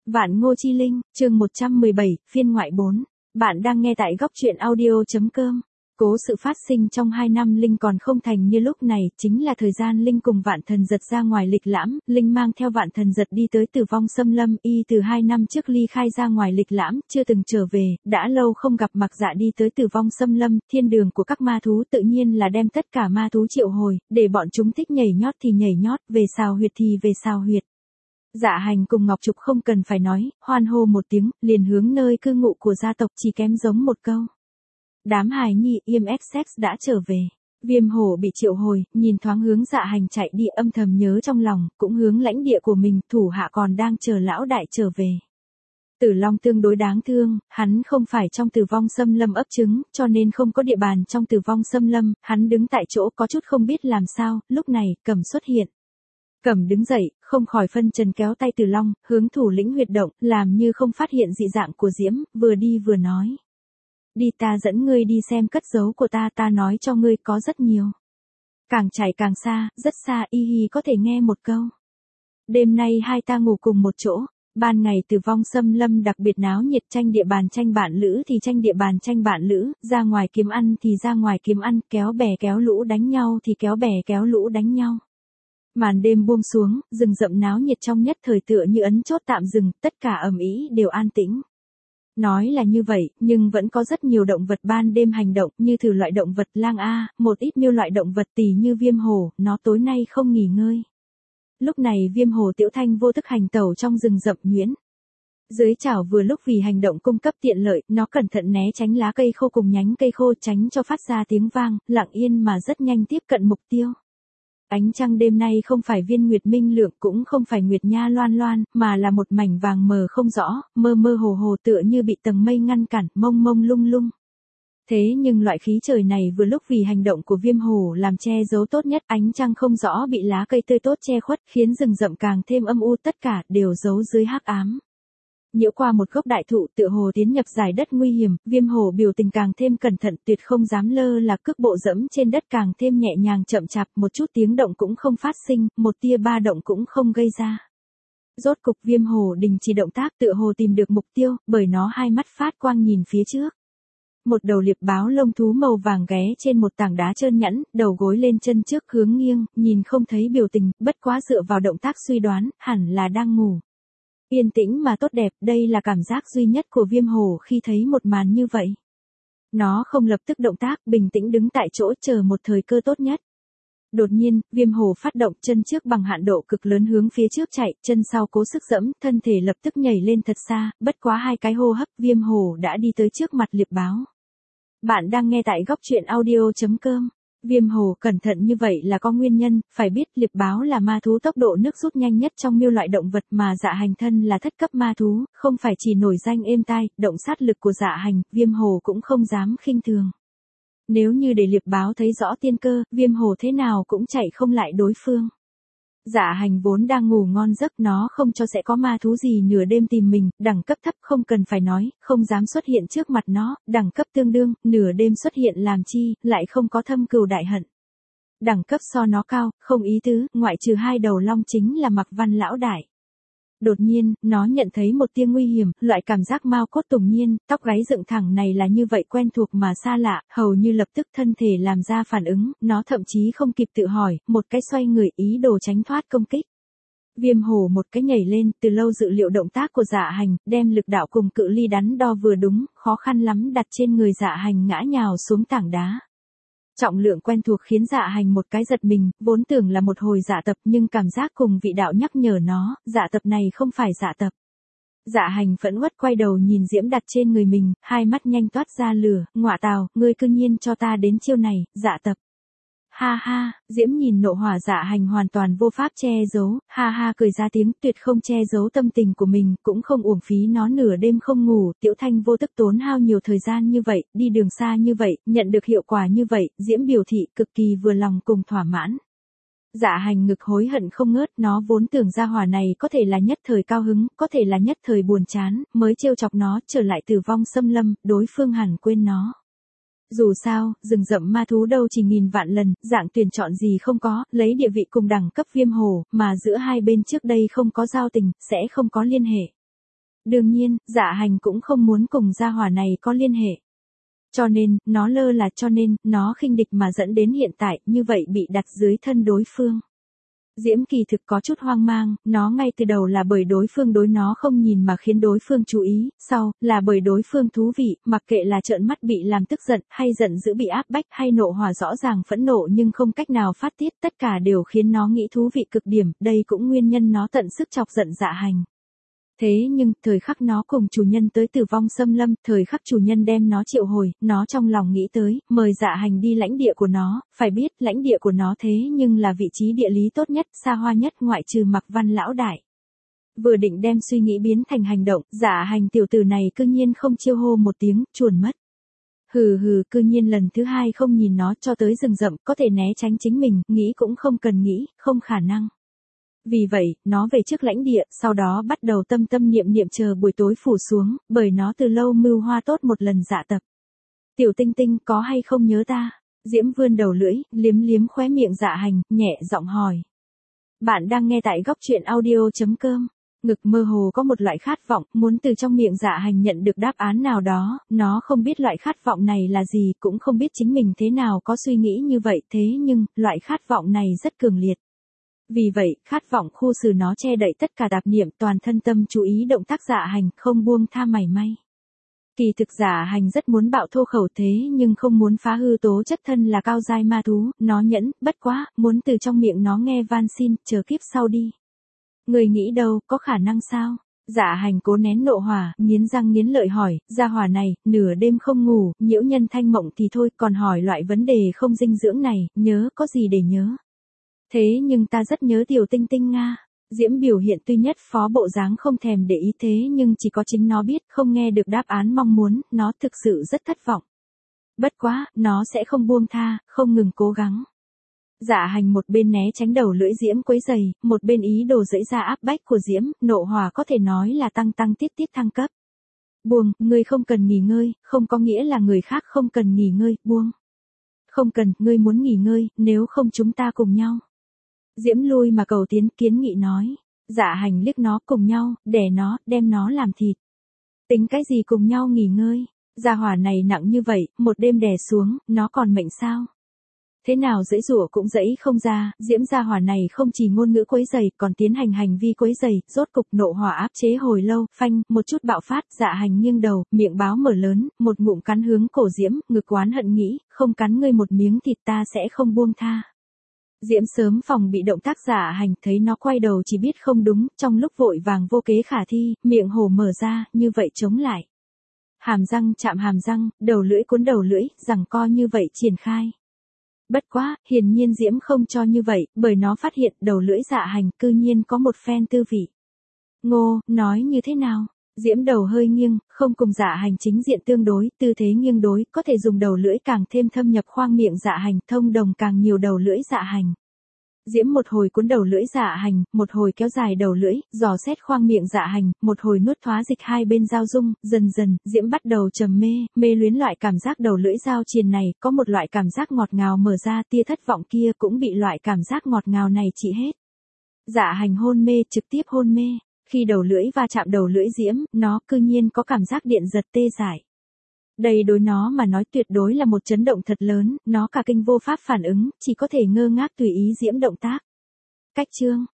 Vạn Ngô Chi Linh, chương 117, phiên ngoại 4. Bạn đang nghe tại góc truyện audio.com. Cố sự phát sinh trong 2 năm Linh còn không thành như lúc này, chính là thời gian Linh cùng Vạn Thần Giật ra ngoài lịch lãm, Linh mang theo Vạn Thần Giật đi tới Tử Vong Xâm Lâm, y từ 2 năm trước ly khai ra ngoài lịch lãm, chưa từng trở về, đã lâu không gặp Mặc Dạ đi tới Tử Vong Xâm Lâm, thiên đường của các ma thú tự nhiên là đem tất cả ma thú triệu hồi, để bọn chúng thích nhảy nhót thì nhảy nhót, về xào huyệt thì về xào huyệt. Dạ Hành cùng Ngọc Trục không cần phải nói, hoan hô một tiếng, liền hướng nơi cư ngụ của gia tộc, chỉ kém giống một câu. Đám hài nhi IMSX đã trở về. Viêm hổ bị triệu hồi, nhìn thoáng hướng Dạ Hành chạy đi, âm thầm nhớ trong lòng, cũng hướng lãnh địa của mình, thủ hạ còn đang chờ lão đại trở về. Tử Long tương đối đáng thương, hắn không phải trong Tử Vong Xâm Lâm ấp trứng, cho nên không có địa bàn trong Tử Vong Xâm Lâm, hắn đứng tại chỗ có chút không biết làm sao, lúc này, Cẩm xuất hiện. Cẩm đứng dậy, không khỏi phân trần kéo tay Tử Long, hướng thủ lĩnh huyệt động, làm như không phát hiện dị dạng của Diễm, vừa đi vừa nói. Đi, ta dẫn ngươi đi xem cất giấu của ta nói cho ngươi có rất nhiều. Càng chạy càng xa, rất xa, y hì có thể nghe một câu. Đêm nay hai ta ngủ cùng một chỗ, ban ngày Tử Vong Xâm Lâm đặc biệt náo nhiệt, tranh địa bàn tranh bạn lữ thì tranh địa bàn tranh bạn lữ, ra ngoài kiếm ăn thì ra ngoài kiếm ăn, kéo bè kéo lũ đánh nhau thì kéo bè kéo lũ đánh nhau. Màn đêm buông xuống, rừng rậm náo nhiệt trong nhất thời tựa như ấn chốt tạm dừng, tất cả ầm ĩ đều an tĩnh. Nói là như vậy, nhưng vẫn có rất nhiều động vật ban đêm hành động, như thử loại động vật lang A, một ít miêu loại động vật tỉ như viêm hổ, nó tối nay không nghỉ ngơi. Lúc này viêm hổ Tiểu Thanh vô thức hành tẩu trong rừng rậm nhuyễn. Dưới chảo vừa lúc vì hành động cung cấp tiện lợi, nó cẩn thận né tránh lá cây khô cùng nhánh cây khô tránh cho phát ra tiếng vang, lặng yên mà rất nhanh tiếp cận mục tiêu. Ánh trăng đêm nay không phải viên nguyệt minh lượng cũng không phải nguyệt nha loan loan, mà là một mảnh vàng mờ không rõ, mơ mơ hồ hồ tựa như bị tầng mây ngăn cản, mông mông lung lung. Thế nhưng loại khí trời này vừa lúc vì hành động của viêm hổ làm che giấu tốt nhất, ánh trăng không rõ bị lá cây tươi tốt che khuất, khiến rừng rậm càng thêm âm u, tất cả đều giấu dưới hắc ám. Nhiễu qua một gốc đại thụ tựa hồ tiến nhập giải đất nguy hiểm, viêm hổ biểu tình càng thêm cẩn thận, tuyệt không dám lơ là, cước bộ dẫm trên đất càng thêm nhẹ nhàng chậm chạp, một chút tiếng động cũng không phát sinh, một tia ba động cũng không gây ra. Rốt cục viêm hổ đình chỉ động tác, tựa hồ tìm được mục tiêu, bởi nó hai mắt phát quang nhìn phía trước. Một đầu liệp báo lông thú màu vàng ghé trên một tảng đá trơn nhẵn, đầu gối lên chân trước hướng nghiêng, nhìn không thấy biểu tình, bất quá dựa vào động tác suy đoán, hẳn là đang ngủ. Yên tĩnh mà tốt đẹp, đây là cảm giác duy nhất của viêm hổ khi thấy một màn như vậy. Nó không lập tức động tác, bình tĩnh đứng tại chỗ chờ một thời cơ tốt nhất. Đột nhiên, viêm hổ phát động, chân trước bằng hạn độ cực lớn hướng phía trước chạy, chân sau cố sức dẫm, thân thể lập tức nhảy lên thật xa, bất quá 2 cái hô hấp, viêm hổ đã đi tới trước mặt liệp báo. Bạn đang nghe tại góc truyện audio.com. Viêm hổ cẩn thận như vậy là có nguyên nhân, phải biết liệp báo là ma thú tốc độ nước rút nhanh nhất trong miêu loại động vật, mà Dạ Hành thân là thất cấp ma thú, không phải chỉ nổi danh êm tai, động sát lực của Dạ Hành, viêm hổ cũng không dám khinh thường. Nếu như để liệp báo thấy rõ tiên cơ, viêm hổ thế nào cũng chạy không lại đối phương. Dạ Hành vốn đang ngủ ngon giấc, nó không cho sẽ có ma thú gì nửa đêm tìm mình, đẳng cấp thấp không cần phải nói, không dám xuất hiện trước mặt nó, đẳng cấp tương đương, nửa đêm xuất hiện làm chi, lại không có thâm cừu đại hận. Đẳng cấp so nó cao, không ý tứ, ngoại trừ 2 đầu long chính là Mặc Văn lão đại. Đột nhiên, nó nhận thấy một tia nguy hiểm, loại cảm giác mao cốt tùng nhiên, tóc gáy dựng thẳng này là như vậy quen thuộc mà xa lạ, hầu như lập tức thân thể làm ra phản ứng, nó thậm chí không kịp tự hỏi, một cái xoay người ý đồ tránh thoát công kích. Viêm hổ một cái nhảy lên, từ lâu dự liệu động tác của Dạ Hành, đem lực đạo cùng cự ly đắn đo vừa đúng, khó khăn lắm đặt trên người Dạ Hành ngã nhào xuống tảng đá. Trọng lượng quen thuộc khiến Dạ Hành một cái giật mình, vốn tưởng là một hồi dạ tập nhưng cảm giác cùng vị đạo nhắc nhở nó, dạ tập này không phải dạ tập. Dạ Hành phẫn uất quay đầu nhìn Diễm đặt trên người mình, hai mắt nhanh toát ra lửa, ngọa tào, ngươi cư nhiên cho ta đến chiêu này, dạ tập. Ha ha, Diễm nhìn nộ hỏa Dạ Hành hoàn toàn vô pháp che giấu, ha ha cười ra tiếng, tuyệt không che giấu tâm tình của mình, cũng không uổng phí nó nửa đêm không ngủ, Tiểu Thanh vô tức tốn hao nhiều thời gian như vậy, đi đường xa như vậy, nhận được hiệu quả như vậy, Diễm biểu thị cực kỳ vừa lòng cùng thỏa mãn. Dạ Hành ngực hối hận không ngớt, nó vốn tưởng ra hỏa này có thể là nhất thời cao hứng, có thể là nhất thời buồn chán, mới trêu chọc nó, trở lại Tử Vong Xâm Lâm, đối phương hẳn quên nó. Dù sao, rừng rậm ma thú đâu chỉ nghìn vạn lần, dạng tuyển chọn gì không có, lấy địa vị cùng đẳng cấp viêm hổ, mà giữa hai bên trước đây không có giao tình, sẽ không có liên hệ. Đương nhiên, Dạ Hành cũng không muốn cùng gia hỏa này có liên hệ. Cho nên, nó lơ là cho nên, nó khinh địch mà dẫn đến hiện tại, như vậy bị đặt dưới thân đối phương. Diễm kỳ thực có chút hoang mang, nó ngay từ đầu là bởi đối phương đối nó không nhìn mà khiến đối phương chú ý, sau, là bởi đối phương thú vị, mặc kệ là trợn mắt bị làm tức giận, hay giận dữ bị áp bách, hay nộ hỏa rõ ràng phẫn nộ nhưng không cách nào phát tiết, tất cả đều khiến nó nghĩ thú vị cực điểm, đây cũng nguyên nhân nó tận sức chọc giận Dạ Hành. Thế nhưng, thời khắc nó cùng chủ nhân tới tử vong xâm lâm, thời khắc chủ nhân đem nó triệu hồi, nó trong lòng nghĩ tới, mời Dạ Hành đi lãnh địa của nó, phải biết, lãnh địa của nó thế nhưng là vị trí địa lý tốt nhất, xa hoa nhất ngoại trừ Mặc Văn lão đại. Vừa định đem suy nghĩ biến thành hành động, Dạ Hành tiểu tử này cư nhiên không chiêu hô một tiếng, chuồn mất. Hừ hừ, cư nhiên lần thứ hai không nhìn nó cho tới rừng rậm, có thể né tránh chính mình, nghĩ cũng không cần nghĩ, không khả năng. Vì vậy, nó về trước lãnh địa, sau đó bắt đầu tâm tâm niệm niệm chờ buổi tối phủ xuống, bởi nó từ lâu mưu hoa tốt một lần dạ tập. Tiểu tinh tinh có hay không nhớ ta? Diễm vươn đầu lưỡi, liếm liếm khóe miệng Dạ Hành, nhẹ giọng hỏi. Bạn đang nghe tại góc truyện audio.com. Ngực mơ hồ có một loại khát vọng, muốn từ trong miệng Dạ Hành nhận được đáp án nào đó, nó không biết loại khát vọng này là gì, cũng không biết chính mình thế nào có suy nghĩ như vậy, thế nhưng, loại khát vọng này rất cường liệt. Vì vậy, khát vọng khu xử nó che đậy tất cả tạp niệm, toàn thân tâm chú ý động tác Dạ Hành, không buông tha mảy may. Kỳ thực Dạ Hành rất muốn bạo thô khẩu thế nhưng không muốn phá hư tố chất thân là cao giai ma thú, nó nhẫn, bất quá, muốn từ trong miệng nó nghe van xin, chờ kiếp sau đi. Người nghĩ đâu, có khả năng sao? Dạ Hành cố nén nộ hỏa, nghiến răng nghiến lợi hỏi, gia hỏa này, nửa đêm không ngủ, nhiễu nhân thanh mộng thì thôi, còn hỏi loại vấn đề không dinh dưỡng này, nhớ, có gì để nhớ. Thế nhưng ta rất nhớ tiểu tinh tinh Nga. Diễm biểu hiện tuy nhất phó bộ dáng không thèm để ý thế nhưng chỉ có chính nó biết không nghe được đáp án mong muốn, nó thực sự rất thất vọng. Bất quá, nó sẽ không buông tha, không ngừng cố gắng. Dạ Hành một bên né tránh đầu lưỡi Diễm quấy giày, một bên ý đồ dẫy ra áp bách của Diễm, nộ hỏa có thể nói là tăng tiết thăng cấp. Buông, ngươi không cần nghỉ ngơi, không có nghĩa là người khác không cần nghỉ ngơi, buông. Không cần, ngươi muốn nghỉ ngơi, nếu không chúng ta cùng nhau. Diễm lui mà cầu tiến kiến nghị nói. Dạ Hành liếc nó cùng nhau, đè nó, đem nó làm thịt. Tính cái gì cùng nhau nghỉ ngơi, gia hỏa này nặng như vậy, một đêm đè xuống, nó còn mệnh sao? Thế nào dãy rủa cũng dãy không ra, Diễm gia hỏa này không chỉ ngôn ngữ quấy giày, còn tiến hành hành vi quấy giày, rốt cục nộ hỏa áp chế hồi lâu, phanh, một chút bạo phát, Dạ Hành nghiêng đầu, miệng báo mở lớn, một ngụm cắn hướng cổ Diễm, ngực oán hận nghĩ, không cắn ngươi một miếng thịt ta sẽ không buông tha. Diễm sớm phòng bị động tác Dạ Hành, thấy nó quay đầu chỉ biết không đúng, trong lúc vội vàng vô kế khả thi, miệng hổ mở ra, như vậy chống lại. Hàm răng chạm hàm răng, đầu lưỡi cuốn đầu lưỡi, giằng co như vậy triển khai. Bất quá, hiển nhiên Diễm không cho như vậy, bởi nó phát hiện đầu lưỡi Dạ Hành cư nhiên có một phen tư vị. Ngô, nói như thế nào? Diễm đầu hơi nghiêng, không cùng Dạ Hành chính diện tương đối, tư thế nghiêng đối, có thể dùng đầu lưỡi càng thêm thâm nhập khoang miệng Dạ Hành, thông đồng càng nhiều đầu lưỡi Dạ Hành. Diễm một hồi cuốn đầu lưỡi Dạ Hành, một hồi kéo dài đầu lưỡi, dò xét khoang miệng Dạ Hành, một hồi nuốt thoá dịch hai bên giao dung, dần dần, Diễm bắt đầu trầm mê luyến loại cảm giác đầu lưỡi giao triền này, có một loại cảm giác ngọt ngào mở ra, tia thất vọng kia cũng bị loại cảm giác ngọt ngào này trị hết. Dạ Hành hôn mê, trực tiếp hôn mê. Khi đầu lưỡi va chạm đầu lưỡi Diễm, nó cư nhiên có cảm giác điện giật tê dại. Đây đối nó mà nói tuyệt đối là một chấn động thật lớn, nó cả kinh vô pháp phản ứng, chỉ có thể ngơ ngác tùy ý Diễm động tác. Cách chương